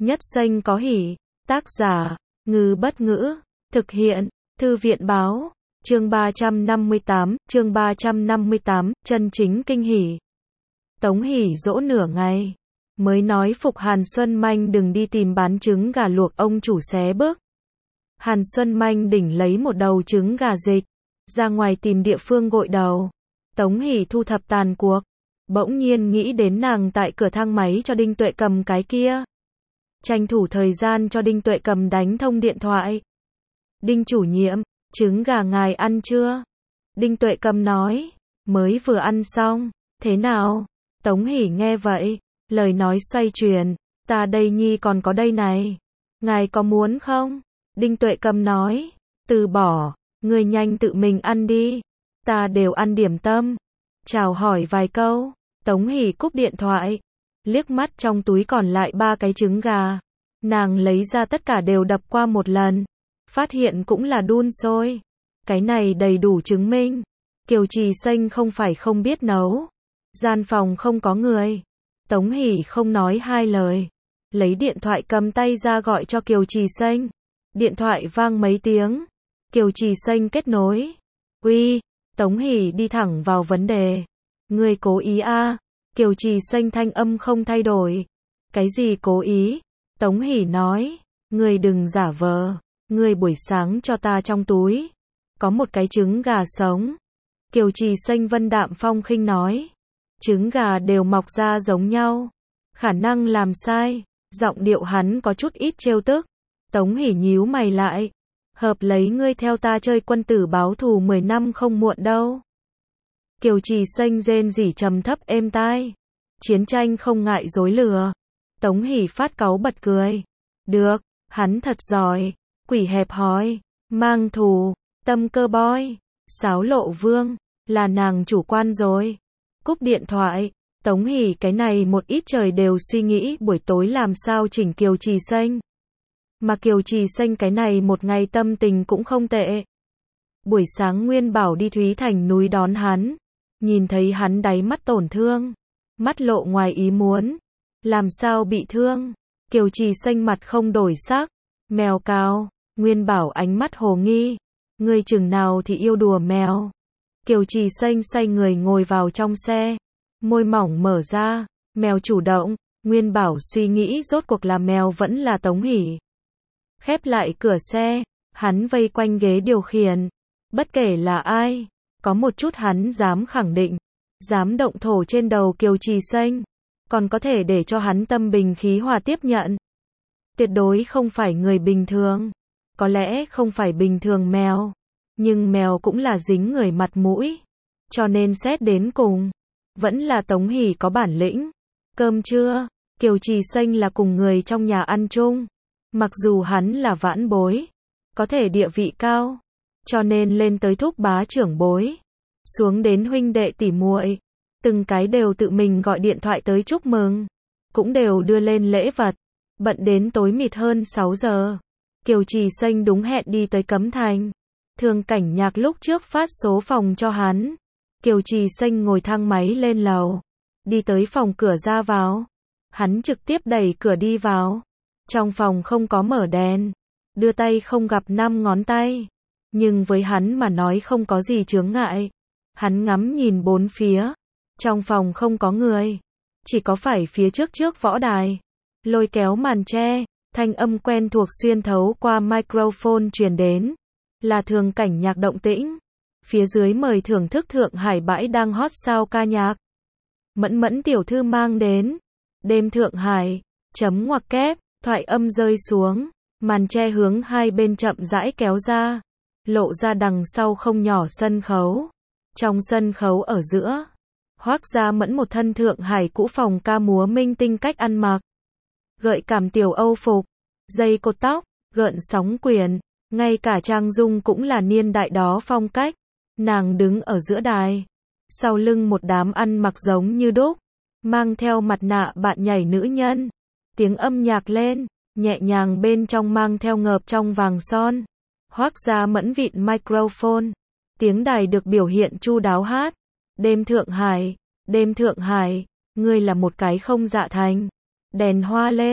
Nhất xanh có hỉ. Tác giả, Ngư Bất Ngữ. Thực hiện, Thư viện Báo. Chương 358, chân chính kinh hỉ. Tống Hỷ dỗ nửa ngày, mới nói phục Hàn Xuân Manh đừng đi tìm bán trứng gà luộc ông chủ xé bước. Hàn Xuân Manh đỉnh lấy một đầu trứng gà dịch, ra ngoài tìm địa phương gội đầu. Tống Hỷ thu thập tàn cuộc, bỗng nhiên nghĩ đến nàng tại cửa thang máy cho Đinh Tuệ Cầm cái kia. Tranh thủ thời gian cho Đinh Tuệ Cầm đánh thông điện thoại. Đinh chủ nhiệm, trứng gà ngài ăn chưa? Đinh Tuệ Cầm nói, mới vừa ăn xong. Thế nào? Tống Hỷ nghe vậy, lời nói xoay chuyển, ta đây nhi còn có đây này. Ngài có muốn không? Đinh Tuệ Cầm nói, từ bỏ, người nhanh tự mình ăn đi. Ta đều ăn điểm tâm. Chào hỏi vài câu, Tống Hỷ cúp điện thoại, liếc mắt trong túi còn lại 3 cái trứng gà. Nàng lấy ra tất cả đều đập qua một lần, phát hiện cũng là đun sôi. Cái này đầy đủ chứng minh, Kiều Trì Xanh không phải không biết nấu. Gian phòng không có người. Tống Hỷ không nói hai lời, lấy điện thoại cầm tay ra gọi cho Kiều Trì Xanh. Điện thoại vang mấy tiếng, Kiều Trì Xanh kết nối. Uy, Tống Hỷ đi thẳng vào vấn đề. Người cố ý à? Kiều Trì Xanh thanh âm không thay đổi. Cái gì cố ý? Tống Hỷ nói, người đừng giả vờ, người buổi sáng cho ta trong túi có một cái trứng gà sống. Kiều Trì Xanh vân đạm phong khinh nói, trứng gà đều mọc ra giống nhau, khả năng làm sai. Giọng điệu hắn có chút ít trêu tức. Tống Hỷ nhíu mày lại, hợp lấy ngươi theo ta chơi quân tử báo thù 10 năm không muộn đâu. Kiều Trì Xanh rên rỉ trầm thấp êm tai, chiến tranh không ngại dối lừa. Tống Hỷ phát cáu bật cười, được, hắn thật giỏi, quỷ hẹp hòi, mang thù, tâm cơ boy, sáo lộ vương, là nàng chủ quan rồi. Cúp điện thoại, Tống Hỷ cái này một ít trời đều suy nghĩ buổi tối làm sao chỉnh Kiều Trì Xanh. Mà Kiều Trì Xanh cái này một ngày tâm tình cũng không tệ. Buổi sáng Nguyên Bảo đi Thúy Thành núi đón hắn, nhìn thấy hắn đáy mắt tổn thương, mắt lộ ngoài ý muốn. Làm sao bị thương? Kiều Trì Xanh mặt không đổi sắc. Mèo cao. Nguyên Bảo ánh mắt hồ nghi. Ngươi chừng nào thì yêu đùa mèo? Kiều Trì Xanh xoay người ngồi vào trong xe, môi mỏng mở ra. Mèo chủ động. Nguyên Bảo suy nghĩ rốt cuộc là mèo vẫn là Tống Hỷ. Khép lại cửa xe, hắn vây quanh ghế điều khiển. Bất kể là ai, có một chút hắn dám khẳng định, dám động thổ trên đầu Kiều Trì Xanh, còn có thể để cho hắn tâm bình khí hòa tiếp nhận. Tuyệt đối không phải người bình thường. Có lẽ không phải bình thường mèo, nhưng mèo cũng là dính người mặt mũi. Cho nên xét đến cùng, vẫn là Tống Hỷ có bản lĩnh. Cơm trưa, Kiều Trì Xanh là cùng người trong nhà ăn chung. Mặc dù hắn là vãn bối, có thể địa vị cao, cho nên lên tới thúc bá trưởng bối, xuống đến huynh đệ tỉ muội, từng cái đều tự mình gọi điện thoại tới chúc mừng, cũng đều đưa lên lễ vật. Bận đến tối mịt hơn 6 giờ, Kiều Trì Xanh đúng hẹn đi tới Cấm Thành. Thường Cảnh Nhạc lúc trước phát số phòng cho hắn. Kiều Trì Xanh ngồi thang máy lên lầu, đi tới phòng cửa ra vào. Hắn trực tiếp đẩy cửa đi vào. Trong phòng không có mở đèn, đưa tay không gặp 5 ngón tay, nhưng với hắn mà nói không có gì chướng ngại. Hắn ngắm nhìn bốn phía, trong phòng không có người, chỉ có phải phía trước võ đài. Lôi kéo màn che, thanh âm quen thuộc xuyên thấu qua microphone truyền đến, là Thường Cảnh Nhạc động tĩnh. Phía dưới mời thưởng thức Thượng Hải bãi đang hot sao ca nhạc. Mẫn Mẫn tiểu thư mang đến đêm Thượng Hải, chấm ngoặc kép. Thoại âm rơi xuống, màn che hướng hai bên chậm rãi kéo ra, lộ ra đằng sau không nhỏ sân khấu. Trong sân khấu ở giữa, Hoác Gia Mẫn một thân Thượng Hải cũ phòng ca múa minh tinh cách ăn mặc, gợi cảm tiểu Âu phục, dây cột tóc, gợn sóng quyền, ngay cả trang dung cũng là niên đại đó phong cách. Nàng đứng ở giữa đài, sau lưng một đám ăn mặc giống như đúc, mang theo mặt nạ bạn nhảy nữ nhân. Tiếng âm nhạc lên, nhẹ nhàng bên trong mang theo ngợp trong vàng son. Hoác Gia Mẫn vịn microphone, tiếng đài được biểu hiện chu đáo hát. Đêm Thượng Hải, ngươi là một cái không dạ thành. Đèn hoa lên,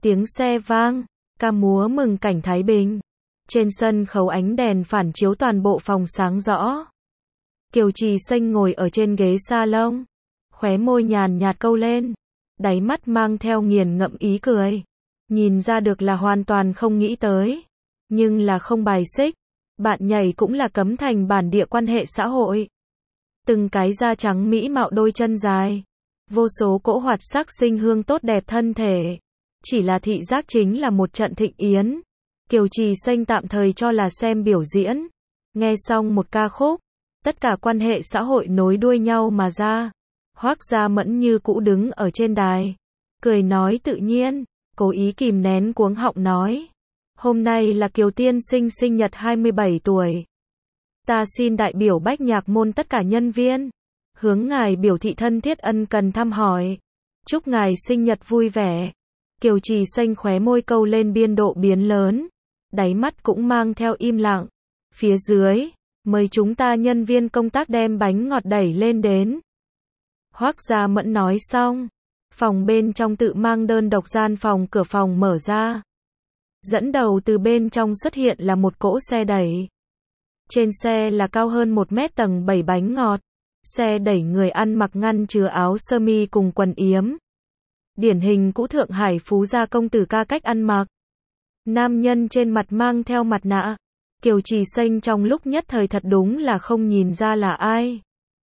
Tiếng xe vang, ca múa mừng cảnh Thái Bình. Trên sân khấu ánh đèn phản chiếu toàn bộ phòng sáng rõ. Kiều Trì Xanh ngồi ở trên ghế salon, khóe môi nhàn nhạt câu lên, đáy mắt mang theo nghiền ngẫm ý cười. Nhìn ra được là hoàn toàn không nghĩ tới, nhưng là không bài xích. Bạn nhảy cũng là cấm thành bản địa quan hệ xã hội. Từng cái da trắng mỹ mạo đôi chân dài, vô số cỗ hoạt sắc sinh hương tốt đẹp thân thể. Chỉ là thị giác chính là một trận thịnh yến. Kiều Trì Xanh tạm thời cho là xem biểu diễn. Nghe xong một ca khúc, tất cả quan hệ xã hội nối đuôi nhau mà ra. Hoác Gia Mẫn như cũ đứng ở trên đài, cười nói tự nhiên, cố ý kìm nén cuống họng nói. Hôm nay là Kiều tiên sinh sinh nhật 27 tuổi. Ta xin đại biểu Bách Nhạc môn tất cả nhân viên, hướng ngài biểu thị thân thiết ân cần thăm hỏi. Chúc ngài sinh nhật vui vẻ. Kiều Trì Xanh khóe môi câu lên biên độ biến lớn, đáy mắt cũng mang theo im lặng. Phía dưới, mời chúng ta nhân viên công tác đem bánh ngọt đẩy lên đến. Hoác Gia Mẫn nói xong, phòng bên trong tự mang đơn độc gian phòng cửa phòng mở ra. Dẫn đầu từ bên trong xuất hiện là một cỗ xe đẩy. Trên xe là cao hơn 1 mét tầng 7 bánh ngọt. Xe đẩy người ăn mặc ngăn chứa áo sơ mi cùng quần yếm. Điển hình cũ Thượng Hải phú gia công tử ca cách ăn mặc. Nam nhân trên mặt mang theo mặt nạ. Kiều Trì Xanh trong lúc nhất thời thật đúng là không nhìn ra là ai.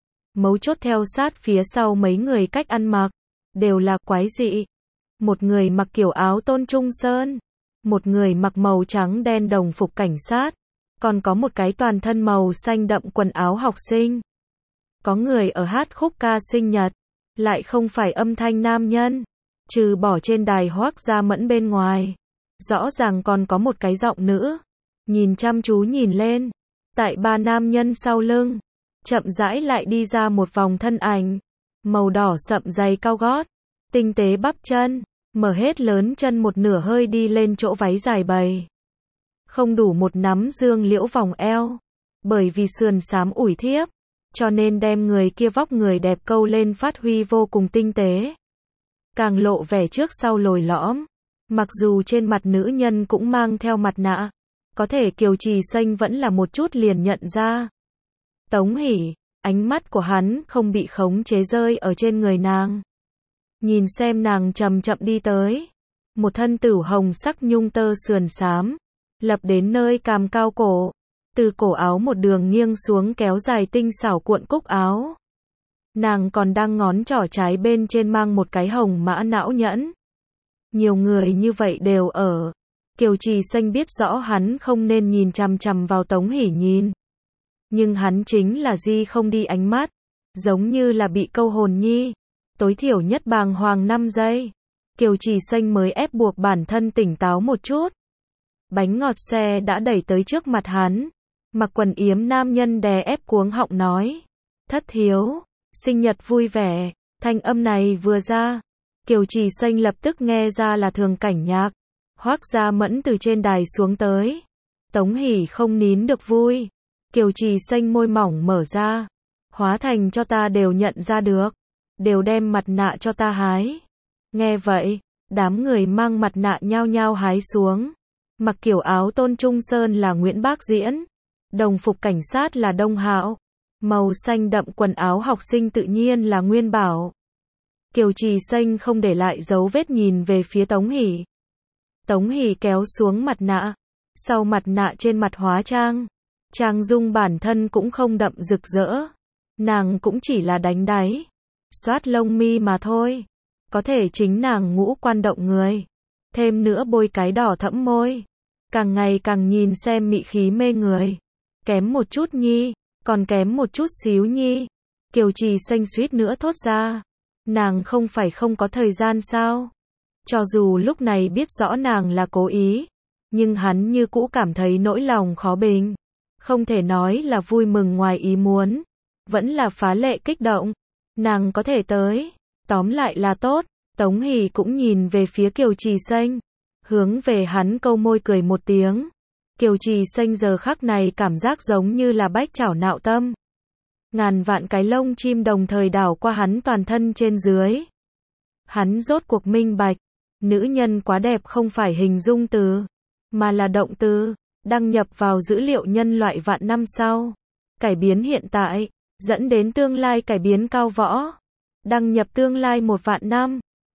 Mấu chốt theo sát phía sau mấy người cách ăn mặc, đều là quái dị. Một người mặc kiểu áo Tôn Trung Sơn, một người mặc màu trắng đen đồng phục cảnh sát, còn có một cái toàn thân màu xanh đậm quần áo học sinh. Có người ở hát khúc ca sinh nhật, lại không phải âm thanh nam nhân, trừ bỏ trên đài Hoác Gia Mẫn bên ngoài. Rõ ràng còn có một cái giọng nữ, nhìn chăm chú nhìn lên, tại 3 nam nhân sau lưng, chậm rãi lại đi ra một vòng thân ảnh, màu đỏ sậm giày cao gót, tinh tế bắp chân, mở hết lớn chân một nửa hơi đi lên chỗ váy dài bầy. Không đủ một nắm dương liễu vòng eo, bởi vì sườn xám ủi thiếp, cho nên đem người kia vóc người đẹp câu lên phát huy vô cùng tinh tế. Càng lộ vẻ trước sau lồi lõm, mặc dù trên mặt nữ nhân cũng mang theo mặt nạ, có thể Kiều Trì Xanh vẫn là một chút liền nhận ra. Tống Hỷ, ánh mắt của hắn không bị khống chế rơi ở trên người nàng. Nhìn xem nàng chậm chậm đi tới, một thân tửu hồng sắc nhung tơ sườn xám, lập đến nơi càm cao cổ, từ cổ áo một đường nghiêng xuống kéo dài tinh xảo cuộn cúc áo. Nàng còn đang ngón trỏ trái bên trên mang một cái hồng mã não nhẫn. Nhiều người như vậy đều ở. Kiều Trì Xanh biết rõ hắn không nên nhìn chằm chằm vào Tống Hỷ nhìn. Nhưng hắn chính là di không đi ánh mắt, giống như là bị câu hồn nhi. Tối thiểu nhất bàng hoàng 5 giây. Kiều Trì Xanh mới ép buộc bản thân tỉnh táo một chút. Bánh ngọt xe đã đẩy tới trước mặt hắn. Mặc quần yếm nam nhân đè ép cuống họng nói. Thất thiếu, sinh nhật vui vẻ. Thanh âm này vừa ra, Kiều Trì Xanh lập tức nghe ra là Thường Cảnh Nhạc. Hoác Gia Mẫn từ trên đài xuống tới. Tống Hỷ không nín được vui. Kiều Trì Xanh môi mỏng mở ra. Hóa thành cho ta đều nhận ra được. Đều đem mặt nạ cho ta hái. Nghe vậy, đám người mang mặt nạ nhao nhao hái xuống. Mặc kiểu áo Tôn Trung Sơn là Nguyễn Bác Diễn. Đồng phục cảnh sát là Đông Hạo. Màu xanh đậm quần áo học sinh tự nhiên là Nguyên Bảo. Kiều Trì Xanh không để lại dấu vết nhìn về phía Tống Hỷ. Tống Hỷ kéo xuống mặt nạ. Sau mặt nạ trên mặt hóa trang. Trang dung bản thân cũng không đậm rực rỡ. Nàng cũng chỉ là đánh đáy. Xoát lông mi mà thôi. Có thể chính nàng ngũ quan động người. Thêm nữa bôi cái đỏ thẫm môi. Càng ngày càng nhìn xem mị khí mê người. Kém một chút nhi. Còn kém một chút xíu nhi. Kiều Trì Xanh suýt nữa thốt ra. Nàng không phải không có thời gian sao? Cho dù lúc này biết rõ nàng là cố ý. Nhưng hắn như cũ cảm thấy nỗi lòng khó bình. Không thể nói là vui mừng ngoài ý muốn. Vẫn là phá lệ kích động. Nàng có thể tới. Tóm lại là tốt. Tống Hỷ cũng nhìn về phía Kiều Trì Xanh. Hướng về hắn câu môi cười một tiếng. Kiều Trì Xanh giờ khắc này cảm giác giống như là bách chảo nạo tâm. Ngàn vạn cái lông chim đồng thời đảo qua hắn toàn thân trên dưới. Hắn rốt cuộc minh bạch. Nữ nhân quá đẹp không phải hình dung từ, mà là động từ. Đăng nhập vào dữ liệu nhân loại vạn năm sau. Cải biến hiện tại, dẫn đến tương lai cải biến cao võ. Đăng nhập tương lai 1 vạn năm.